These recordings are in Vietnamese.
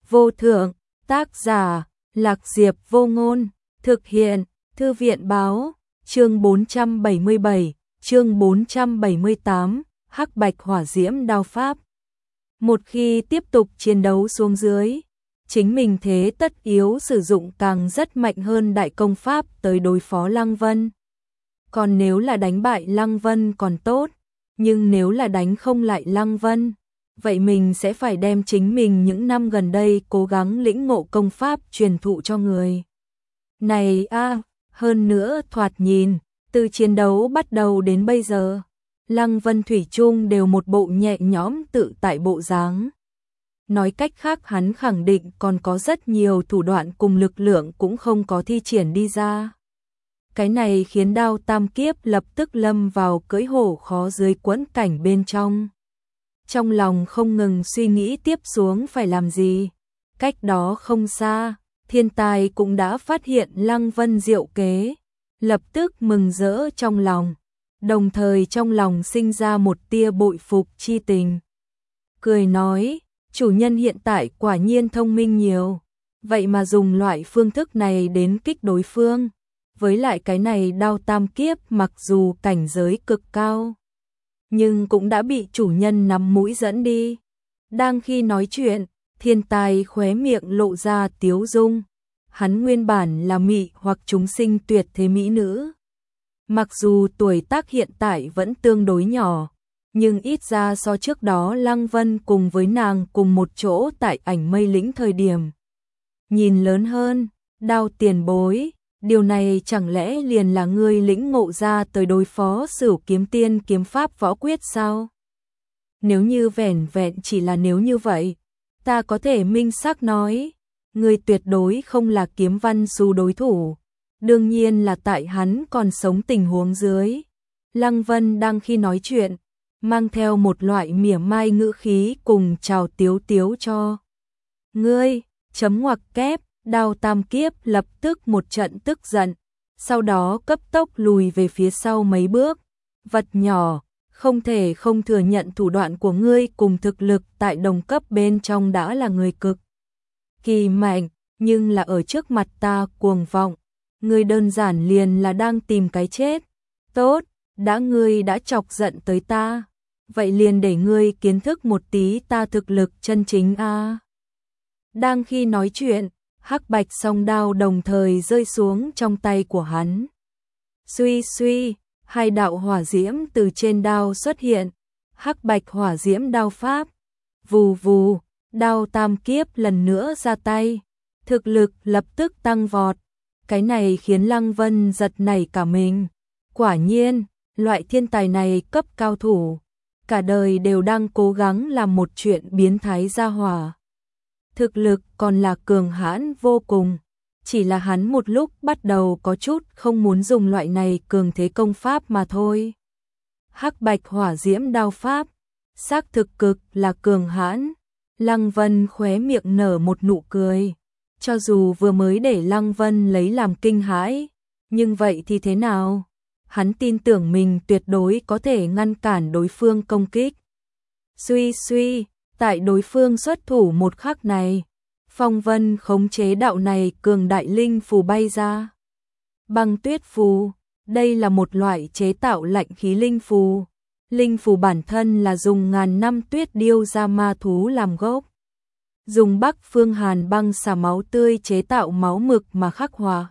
vô thượng, tác giả, Lạc Diệp Vô Ngôn, thực hiện, Thư viện báo, chương 477, chương 478, Hắc Bạch Hỏa Diễm Đao Pháp. Một khi tiếp tục chiến đấu xuống dưới, chính mình thế tất yếu sử dụng càng rất mạnh hơn đại công pháp tới đối phó Lăng Vân. Còn nếu là đánh bại Lăng Vân còn tốt, nhưng nếu là đánh không lại Lăng Vân, vậy mình sẽ phải đem chính mình những năm gần đây cố gắng lĩnh ngộ công pháp truyền thụ cho người. Này hơn nữa thoạt nhìn, từ chiến đấu bắt đầu đến bây giờ, Lăng Vân thủy chung đều một bộ nhẹ nhõm tự tại bộ dáng. Nói cách khác hắn khẳng định còn có rất nhiều thủ đoạn cùng lực lượng cũng không có thi triển đi ra. Cái này khiến Đao Tam Kiếp lập tức lâm vào cưỡi hổ khó dưới quẫn cảnh bên trong. Trong lòng không ngừng suy nghĩ tiếp xuống phải làm gì. Cách đó không xa, Thiên Tài cũng đã phát hiện Lăng Vân diệu kế, lập tức mừng rỡ trong lòng, đồng thời trong lòng sinh ra một tia bội phục chi tình. Cười nói, chủ nhân hiện tại quả nhiên thông minh nhiều, vậy mà dùng loại phương thức này đến kích đối phương. Với lại cái này Đao Tam Kiếp mặc dù cảnh giới cực cao, nhưng cũng đã bị chủ nhân nắm mũi dẫn đi. Đang khi nói chuyện, Thiên Tài khóe miệng lộ ra tiếu dung. Hắn nguyên bản là mị hoặc chúng sinh tuyệt thế mỹ nữ. Mặc dù tuổi tác hiện tại vẫn tương đối nhỏ, nhưng ít ra so trước đó Lăng Vân cùng với nàng cùng một chỗ tại Ảnh Mây Lĩnh thời điểm nhìn lớn hơn. Đao tiền bối, điều này chẳng lẽ liền là ngươi lĩnh ngộ ra tới đối phó Sửu Kiếm Tiên kiếm pháp võ quyết sao? Nếu như vẻn vẹn chỉ là nếu như vậy, ta có thể minh xác nói, ngươi tuyệt đối không là Kiếm Văn Xu đối thủ. Đương nhiên là tại hắn còn sống tình huống dưới. Lăng Vân đang khi nói chuyện, mang theo một loại mỉa mai ngữ khí cùng chào tiếu tiếu cho. Ngươi, chấm ngoặc kép. Đao Tam Kiếp lập tức một trận tức giận, sau đó cấp tốc lùi về phía sau mấy bước. Vật nhỏ, không thể không thừa nhận thủ đoạn của ngươi cùng thực lực tại đồng cấp bên trong đã là người cực kỳ mạnh, nhưng là ở trước mặt ta cuồng vọng, ngươi đơn giản liền là đang tìm cái chết. Tốt, đã ngươi đã chọc giận tới ta, vậy liền để ngươi kiến thức một tí ta thực lực chân chính a. Đang khi nói chuyện, hắc bạch song đao đồng thời rơi xuống trong tay của hắn. Suy suy, hai đạo hỏa diễm từ trên đao xuất hiện, hắc bạch hỏa diễm đao pháp. Vù vù, Đao Tam Kiếp lần nữa ra tay, thực lực lập tức tăng vọt. Cái này khiến Lăng Vân giật nảy cả mình. Quả nhiên, loại thiên tài này cấp cao thủ, cả đời đều đang cố gắng làm một chuyện biến thái ra hỏa. Thực lực còn là cường hãn vô cùng, chỉ là hắn một lúc bắt đầu có chút không muốn dùng loại này cường thế công pháp mà thôi. Hắc bạch hỏa diễm đao pháp, xác thực cực là cường hãn. Lăng Vân khóe miệng nở một nụ cười, cho dù vừa mới để Lăng Vân lấy làm kinh hãi, nhưng vậy thì thế nào? Hắn tin tưởng mình tuyệt đối có thể ngăn cản đối phương công kích. Suy suy, tại đối phương xuất thủ một khắc này, Phong Vân khống chế đạo này cường đại linh phù bay ra. Băng tuyết phù, đây là một loại chế tạo lạnh khí linh phù. Linh phù bản thân là dùng ngàn năm tuyết điêu ra ma thú làm gốc. Dùng Bắc Phương Hàn băng xả máu tươi chế tạo máu mực mà khắc họa.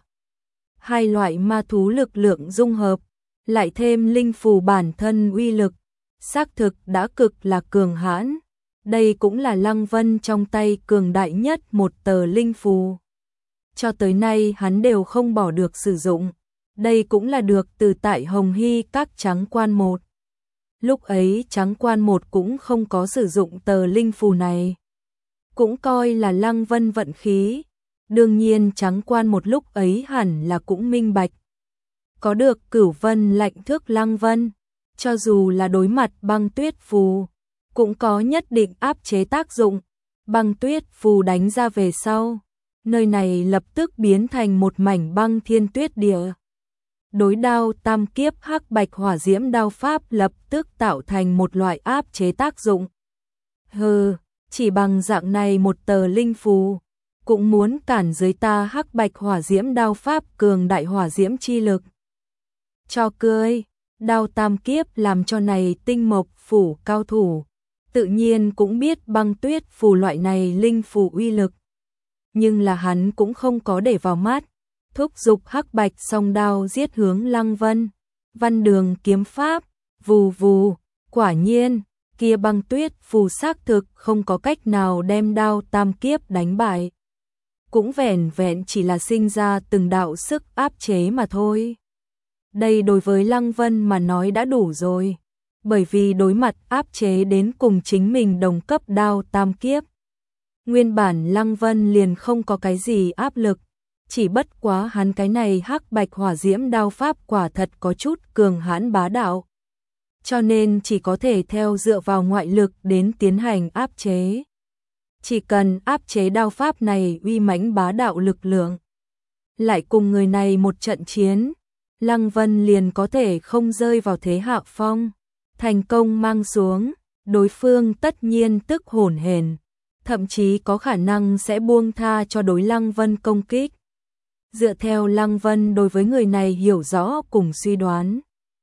Hai loại ma thú lực lượng dung hợp, lại thêm linh phù bản thân uy lực, xác thực đã cực là cường hãn. Đây cũng là Lăng Vân trong tay cường đại nhất một tờ linh phù. Cho tới nay hắn đều không bỏ được sử dụng. Đây cũng là được từ tại Hồng Hy các Trắng Quan một. Lúc ấy Trắng Quan một cũng không có sử dụng tờ linh phù này. Cũng coi là Lăng Vân vận khí. Đương nhiên Trắng Quan một lúc ấy hẳn là cũng minh bạch. Có được Cửu Vân lạnh thước Lăng Vân, cho dù là đối mặt băng tuyết phù, cũng có nhất định áp chế tác dụng. Băng tuyết phù đánh ra về sau, nơi này lập tức biến thành một mảnh băng thiên tuyết địa. Đối Đao Tam Kiếp hắc bạch hỏa diễm đao pháp lập tức tạo thành một loại áp chế tác dụng. Hừ, Chỉ bằng dạng này một tờ linh phù, cũng muốn cản dưới ta hắc bạch hỏa diễm đao pháp cường đại hỏa diễm chi lực. Cho cười, đao tam kiếp làm cho này tinh mộc phủ cao thủ, tự nhiên cũng biết băng tuyết phù loại này linh phù uy lực. Nhưng là hắn cũng không có để vào mắt, thúc giục hắc bạch song đao giết hướng Lăng Vân. Văn Đường kiếm pháp, vù vù, quả nhiên, kia băng tuyết phù xác thực không có cách nào đem đao tam kiếp đánh bại. Cũng vẻn vẹn chỉ là sinh ra từng đạo sức áp chế mà thôi. Đây đối với Lăng Vân mà nói đã đủ rồi, bởi vì đối mặt áp chế đến cùng chính mình đồng cấp đao tam kiếp. Nguyên bản Lăng Vân liền không có cái gì áp lực, chỉ bất quá hắn cái này hắc bạch hỏa diễm đao pháp quả thật có chút cường hãn bá đạo. Cho nên chỉ có thể theo dựa vào ngoại lực đến tiến hành áp chế. Chỉ cần áp chế đao pháp này uy mãnh bá đạo lực lượng, lại cùng người này một trận chiến, Lăng Vân liền có thể không rơi vào thế hạ phong, thành công mang xuống, đối phương tất nhiên tức hổn hển, thậm chí có khả năng sẽ buông tha cho đối Lăng Vân công kích. Dựa theo Lăng Vân đối với người này hiểu rõ cùng suy đoán,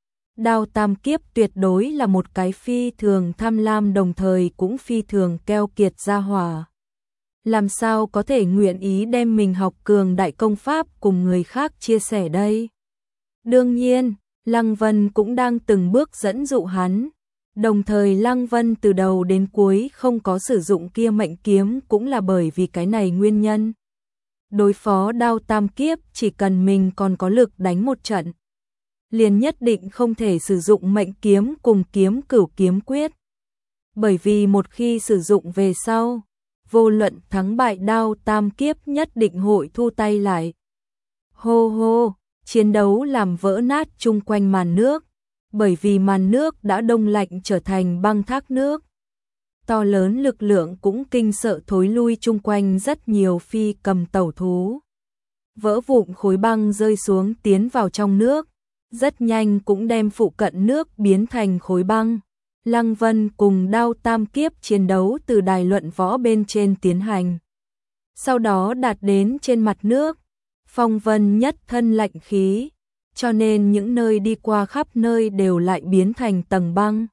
đao tam kiếp tuyệt đối là một cái phi thường tham lam đồng thời cũng phi thường keo kiệt gia hỏa. Làm sao có thể nguyện ý đem mình học cường đại công pháp cùng người khác chia sẻ đây? Đương nhiên, Lăng Vân cũng đang từng bước dẫn dụ hắn. Đồng thời Lăng Vân từ đầu đến cuối không có sử dụng kia mệnh kiếm cũng là bởi vì cái này nguyên nhân. Đối phó đao tam kiếp chỉ cần mình còn có lực đánh một trận, liền nhất định không thể sử dụng mệnh kiếm cùng kiếm cửu kiếm quyết. Bởi vì một khi sử dụng về sau, vô luận thắng bại đao tam kiếp nhất định hội thu tay lại. Hô hô, chiến đấu làm vỡ nát chung quanh màn nước, bởi vì màn nước đã đông lạnh trở thành băng thác nước. To lớn lực lượng cũng kinh sợ thối lui chung quanh rất nhiều phi cầm tẩu thú. Vỡ vụn khối băng rơi xuống tiến vào trong nước, rất nhanh cũng đem phụ cận nước biến thành khối băng. Lăng Vân cùng đao tam kiếp chiến đấu từ đài luận võ bên trên tiến hành. Sau đó đạt đến trên mặt nước, phong vân nhất thân lạnh khí, cho nên những nơi đi qua khắp nơi đều lại biến thành tầng băng.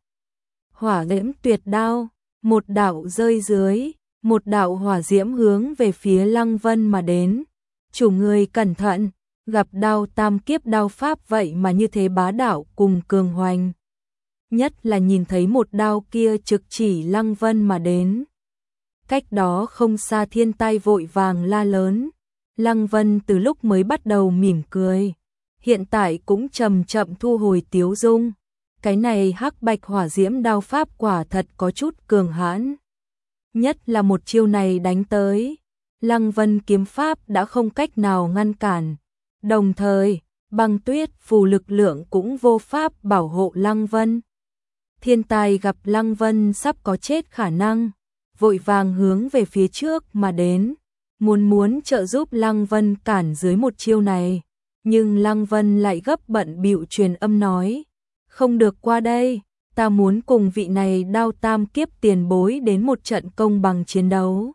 Hỏa diễm tuyệt đao, một đạo rơi dưới, một đạo hỏa diễm hướng về phía Lăng Vân mà đến. Chủ người cẩn thận, gặp đao tam kiếp đao pháp vậy mà như thế bá đạo cùng cường hoành. Nhất là nhìn thấy một đao kia trực chỉ Lăng Vân mà đến. Cách đó không xa Thiên Tai vội vàng la lớn. Lăng Vân từ lúc mới bắt đầu mỉm cười, hiện tại cũng chậm chậm thu hồi tiếu dung. Cái này hắc bạch hỏa diễm đao pháp quả thật có chút cường hãn. Nhất là một chiêu này đánh tới, Lăng Vân kiếm pháp đã không cách nào ngăn cản. Đồng thời, băng tuyết phù lực lượng cũng vô pháp bảo hộ Lăng Vân. Thiên Tai gặp Lăng Vân sắp có chết khả năng, vội vàng hướng về phía trước mà đến, muốn trợ giúp Lăng Vân cản dưới một chiêu này. Nhưng Lăng Vân lại gấp bận bịu truyền âm nói, không được qua đây, ta muốn cùng vị này đao tam kiếp tiền bối đến một trận công bằng chiến đấu.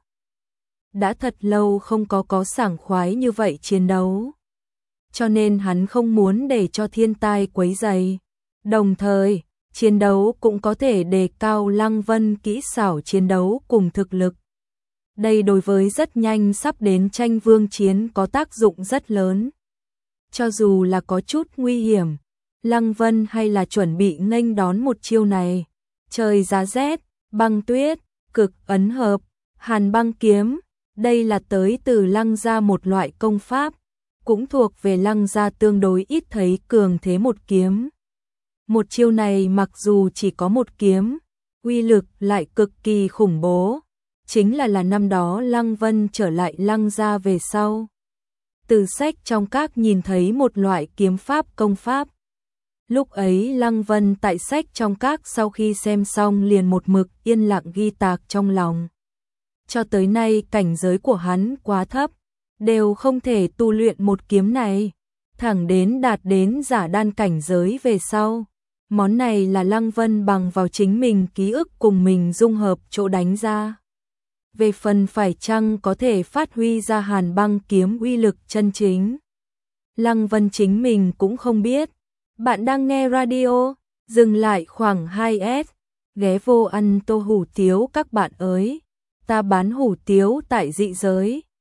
Đã thật lâu không có sảng khoái như vậy chiến đấu, cho nên hắn không muốn để cho Thiên Tai quấy rầy. Đồng thời, chiến đấu cũng có thể đề cao Lăng Vân kỹ xảo chiến đấu cùng thực lực. Đây đối với rất nhanh sắp đến tranh vương chiến có tác dụng rất lớn. Cho dù là có chút nguy hiểm, Lăng Vân hay là chuẩn bị nghênh đón một chiêu này. Trời giá rét, băng tuyết, cực ấn hợp, hàn băng kiếm, đây là tới từ Lăng gia một loại công pháp, cũng thuộc về Lăng gia tương đối ít thấy cường thế một kiếm. Một chiêu này mặc dù chỉ có một kiếm, uy lực lại cực kỳ khủng bố, chính là năm đó Lăng Vân trở lại Lăng gia về sau. Từ sách trong các nhìn thấy một loại kiếm pháp công pháp. Lúc ấy Lăng Vân tại sách trong các sau khi xem xong liền một mực yên lặng ghi tạc trong lòng. Cho tới nay cảnh giới của hắn quá thấp, đều không thể tu luyện một kiếm này, thẳng đến đạt đến giả đan cảnh giới về sau. Món này là Lăng Vân bằng vào chính mình ký ức cùng mình dung hợp chỗ đánh ra. về phần phải chăng có thể phát huy ra Hàn Băng kiếm uy lực chân chính. Lăng Vân chính mình cũng không biết. Bạn đang nghe radio, dừng lại khoảng 2S, ghé vô ăn tô hủ tiếu các bạn ơi. Ta bán hủ tiếu tại dị giới.